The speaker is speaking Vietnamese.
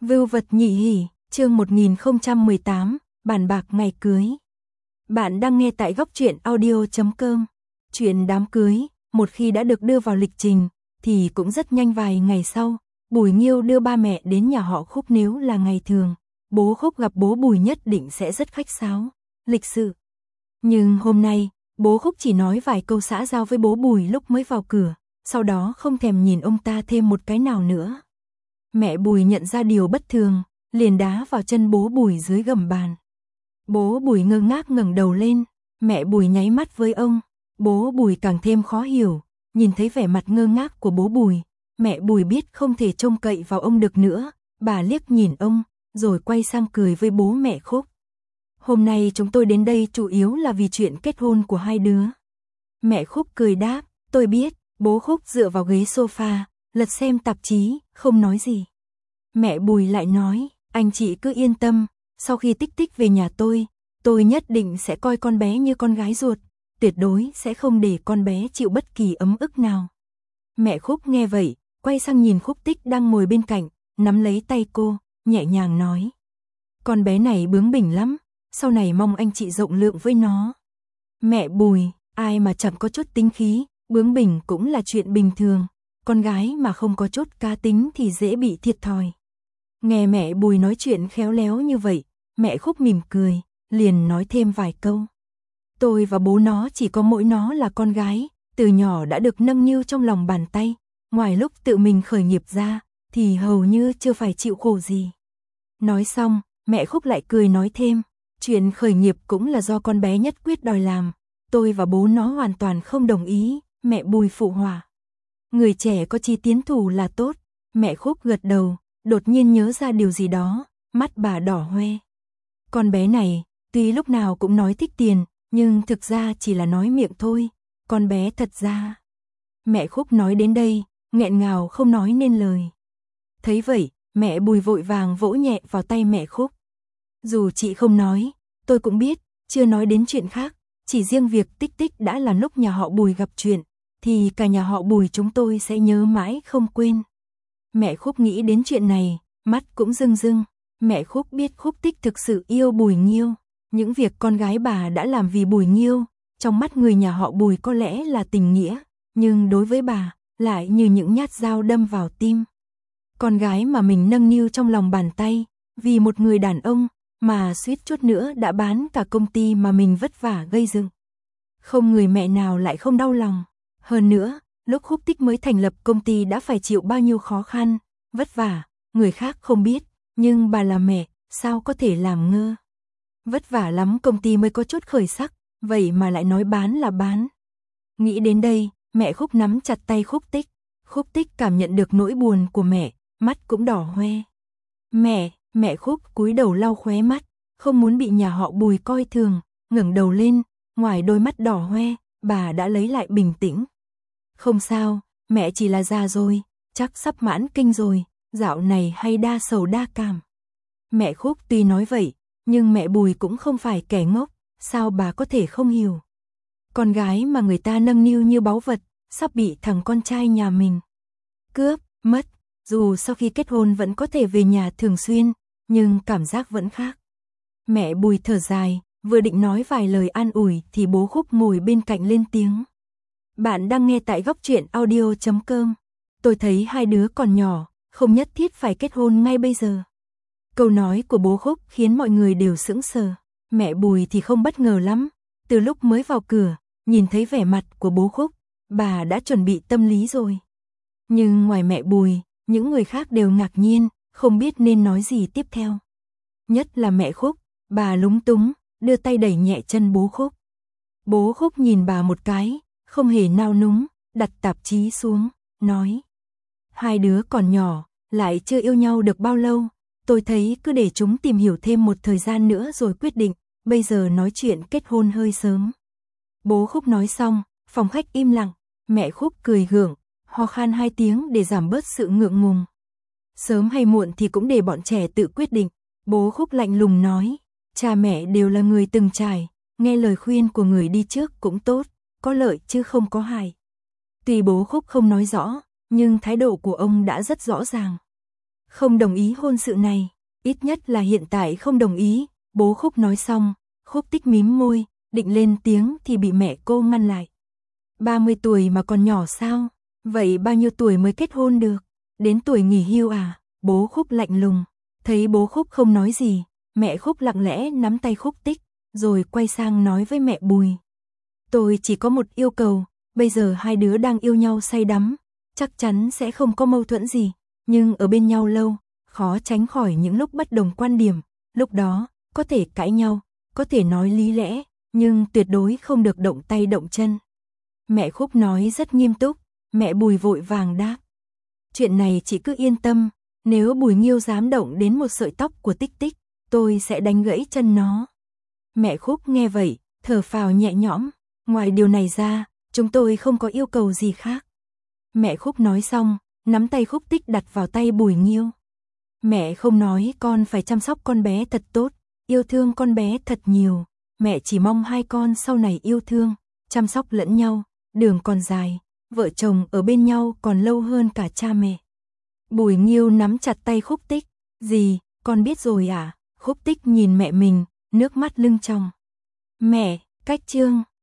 Vưu vật nhị hỉ, chương 1018, bàn bạc ngày cưới. Bạn đang nghe tại góc truyện audio.com. Chuyện đám cưới, một khi đã được đưa vào lịch trình, thì cũng rất nhanh vài ngày sau, Bùi Nghiêu đưa ba mẹ đến nhà họ Khúc. Nếu là ngày thường, bố Khúc gặp bố Bùi nhất định sẽ rất khách sáo, lịch sự. Nhưng hôm nay, bố Khúc chỉ nói vài câu xã giao với bố Bùi lúc mới vào cửa, sau đó không thèm nhìn ông ta thêm một cái nào nữa. Mẹ Bùi nhận ra điều bất thường, liền đá vào chân bố Bùi dưới gầm bàn. Bố Bùi ngơ ngác ngẩng đầu lên, mẹ Bùi nháy mắt với ông, bố Bùi càng thêm khó hiểu, nhìn thấy vẻ mặt ngơ ngác của bố Bùi, mẹ Bùi biết không thể trông cậy vào ông được nữa, bà liếc nhìn ông, rồi quay sang cười với bố mẹ Khúc. Hôm nay chúng tôi đến đây chủ yếu là vì chuyện kết hôn của hai đứa. Mẹ Khúc cười đáp, tôi biết. Bố Khúc dựa vào ghế sofa, lật xem tạp chí, không nói gì. Mẹ Bùi lại nói, anh chị cứ yên tâm, sau khi Tích Tích về nhà tôi nhất định sẽ coi con bé như con gái ruột, tuyệt đối sẽ không để con bé chịu bất kỳ ấm ức nào. Mẹ Khúc nghe vậy, quay sang nhìn Khúc Tích đang ngồi bên cạnh, nắm lấy tay cô, nhẹ nhàng nói. Con bé này bướng bỉnh lắm, sau này mong anh chị rộng lượng với nó. Mẹ Bùi, ai mà chẳng có chút tính khí, bướng bỉnh cũng là chuyện bình thường, con gái mà không có chút cá tính thì dễ bị thiệt thòi. Nghe mẹ Bùi nói chuyện khéo léo như vậy, mẹ Khúc mỉm cười, liền nói thêm vài câu. Tôi và bố nó chỉ có mỗi nó là con gái, từ nhỏ đã được nâng niu trong lòng bàn tay, ngoài lúc tự mình khởi nghiệp ra, thì hầu như chưa phải chịu khổ gì. Nói xong, mẹ Khúc lại cười nói thêm, chuyện khởi nghiệp cũng là do con bé nhất quyết đòi làm, tôi và bố nó hoàn toàn không đồng ý. Mẹ Bùi phụ họa. Người trẻ có chí tiến thủ là tốt. Mẹ Khúc gật đầu, đột nhiên nhớ ra điều gì đó, mắt bà đỏ hoe. Con bé này, tuy lúc nào cũng nói thích tiền, nhưng thực ra chỉ là nói miệng thôi. Con bé thật ra. Mẹ Khúc nói đến đây, nghẹn ngào không nói nên lời. Thấy vậy, mẹ Bùi vội vàng vỗ nhẹ vào tay mẹ Khúc. Dù chị không nói, tôi cũng biết, chưa nói đến chuyện khác, chỉ riêng việc Tích Tích đã là lúc nhà họ Bùi gặp chuyện, thì cả nhà họ Bùi chúng tôi sẽ nhớ mãi không quên. Mẹ Khúc nghĩ đến chuyện này, mắt cũng rưng rưng. Mẹ Khúc biết Khúc Tích thực sự yêu Bùi Nghiêu. Những việc con gái bà đã làm vì Bùi Nghiêu, trong mắt người nhà họ Bùi có lẽ là tình nghĩa, nhưng đối với bà, lại như những nhát dao đâm vào tim. Con gái mà mình nâng niu trong lòng bàn tay, vì một người đàn ông, mà suýt chút nữa đã bán cả công ty mà mình vất vả gây dựng. Không người mẹ nào lại không đau lòng. Hơn nữa, lúc Khúc Tích mới thành lập công ty đã phải chịu bao nhiêu khó khăn, vất vả, người khác không biết, nhưng bà là mẹ, sao có thể làm ngơ. Vất vả lắm công ty mới có chút khởi sắc, vậy mà lại nói bán là bán. Nghĩ đến đây, mẹ Khúc nắm chặt tay Khúc Tích. Khúc Tích cảm nhận được nỗi buồn của mẹ, mắt cũng đỏ hoe. Mẹ Khúc cúi đầu lau khóe mắt, không muốn bị nhà họ Bùi coi thường, ngẩng đầu lên, ngoài đôi mắt đỏ hoe, bà đã lấy lại bình tĩnh. Không sao, mẹ chỉ là già rồi, chắc sắp mãn kinh rồi, dạo này hay đa sầu đa cảm. Mẹ Khúc tuy nói vậy, nhưng mẹ Bùi cũng không phải kẻ ngốc, sao bà có thể không hiểu. Con gái mà người ta nâng niu như báu vật, sắp bị thằng con trai nhà mình cướp, mất, dù sau khi kết hôn vẫn có thể về nhà thường xuyên, nhưng cảm giác vẫn khác. Mẹ Bùi thở dài, vừa định nói vài lời an ủi thì bố Khúc ngồi bên cạnh lên tiếng. Bạn đang nghe tại góc truyện audio.com. Tôi thấy hai đứa còn nhỏ, không nhất thiết phải kết hôn ngay bây giờ. Câu nói của bố Khúc khiến mọi người đều sững sờ. Mẹ Bùi thì không bất ngờ lắm. Từ lúc mới vào cửa, nhìn thấy vẻ mặt của bố Khúc, bà đã chuẩn bị tâm lý rồi. Nhưng ngoài mẹ Bùi, những người khác đều ngạc nhiên, không biết nên nói gì tiếp theo. Nhất là mẹ Khúc, bà lúng túng, đưa tay đẩy nhẹ chân bố Khúc. Bố Khúc nhìn bà một cái, không hề nao núng, đặt tạp chí xuống, nói. Hai đứa còn nhỏ, lại chưa yêu nhau được bao lâu, tôi thấy cứ để chúng tìm hiểu thêm một thời gian nữa rồi quyết định, bây giờ nói chuyện kết hôn hơi sớm. Bố Khúc nói xong, phòng khách im lặng, mẹ Khúc cười gượng, ho khan 2 tiếng để giảm bớt sự ngượng ngùng. Sớm hay muộn thì cũng để bọn trẻ tự quyết định, bố Khúc lạnh lùng nói, cha mẹ đều là người từng trải, nghe lời khuyên của người đi trước cũng tốt, có lợi chứ không có hại. Tuy bố Khúc không nói rõ, nhưng thái độ của ông đã rất rõ ràng. không đồng ý hôn sự này, ít nhất là hiện tại không đồng ý. Bố Khúc nói xong, Khúc Tích mím môi, định lên tiếng thì bị mẹ cô ngăn lại. 30 tuổi mà còn nhỏ sao? Vậy bao nhiêu tuổi mới kết hôn được? Đến tuổi nghỉ hưu à? Bố Khúc lạnh lùng. Thấy bố Khúc không nói gì, mẹ Khúc lặng lẽ nắm tay Khúc Tích, rồi quay sang nói với mẹ Bùi. Tôi chỉ có một yêu cầu, bây giờ hai đứa đang yêu nhau say đắm, chắc chắn sẽ không có mâu thuẫn gì, nhưng ở bên nhau lâu, khó tránh khỏi những lúc bất đồng quan điểm, lúc đó, có thể cãi nhau, có thể nói lý lẽ, nhưng tuyệt đối không được động tay động chân. Mẹ Khúc nói rất nghiêm túc, mẹ Bùi vội vàng đáp. Chuyện này chị cứ yên tâm, nếu Bùi Nghiêu dám động đến một sợi tóc của Tích Tích, tôi sẽ đánh gãy chân nó. Mẹ Khúc nghe vậy, thở phào nhẹ nhõm, ngoài điều này ra, chúng tôi không có yêu cầu gì khác. Mẹ Khúc nói xong, nắm tay Khúc Tích đặt vào tay Bùi Nghiêu. Mẹ không nói con phải chăm sóc con bé thật tốt, yêu thương con bé thật nhiều, mẹ chỉ mong hai con sau này yêu thương, chăm sóc lẫn nhau, đường còn dài, vợ chồng ở bên nhau còn lâu hơn cả cha mẹ. Bùi Nghiêu nắm chặt tay Khúc Tích, "Dì, con biết rồi à?" Khúc Tích nhìn mẹ mình, nước mắt lưng tròng. "Mẹ, cách chương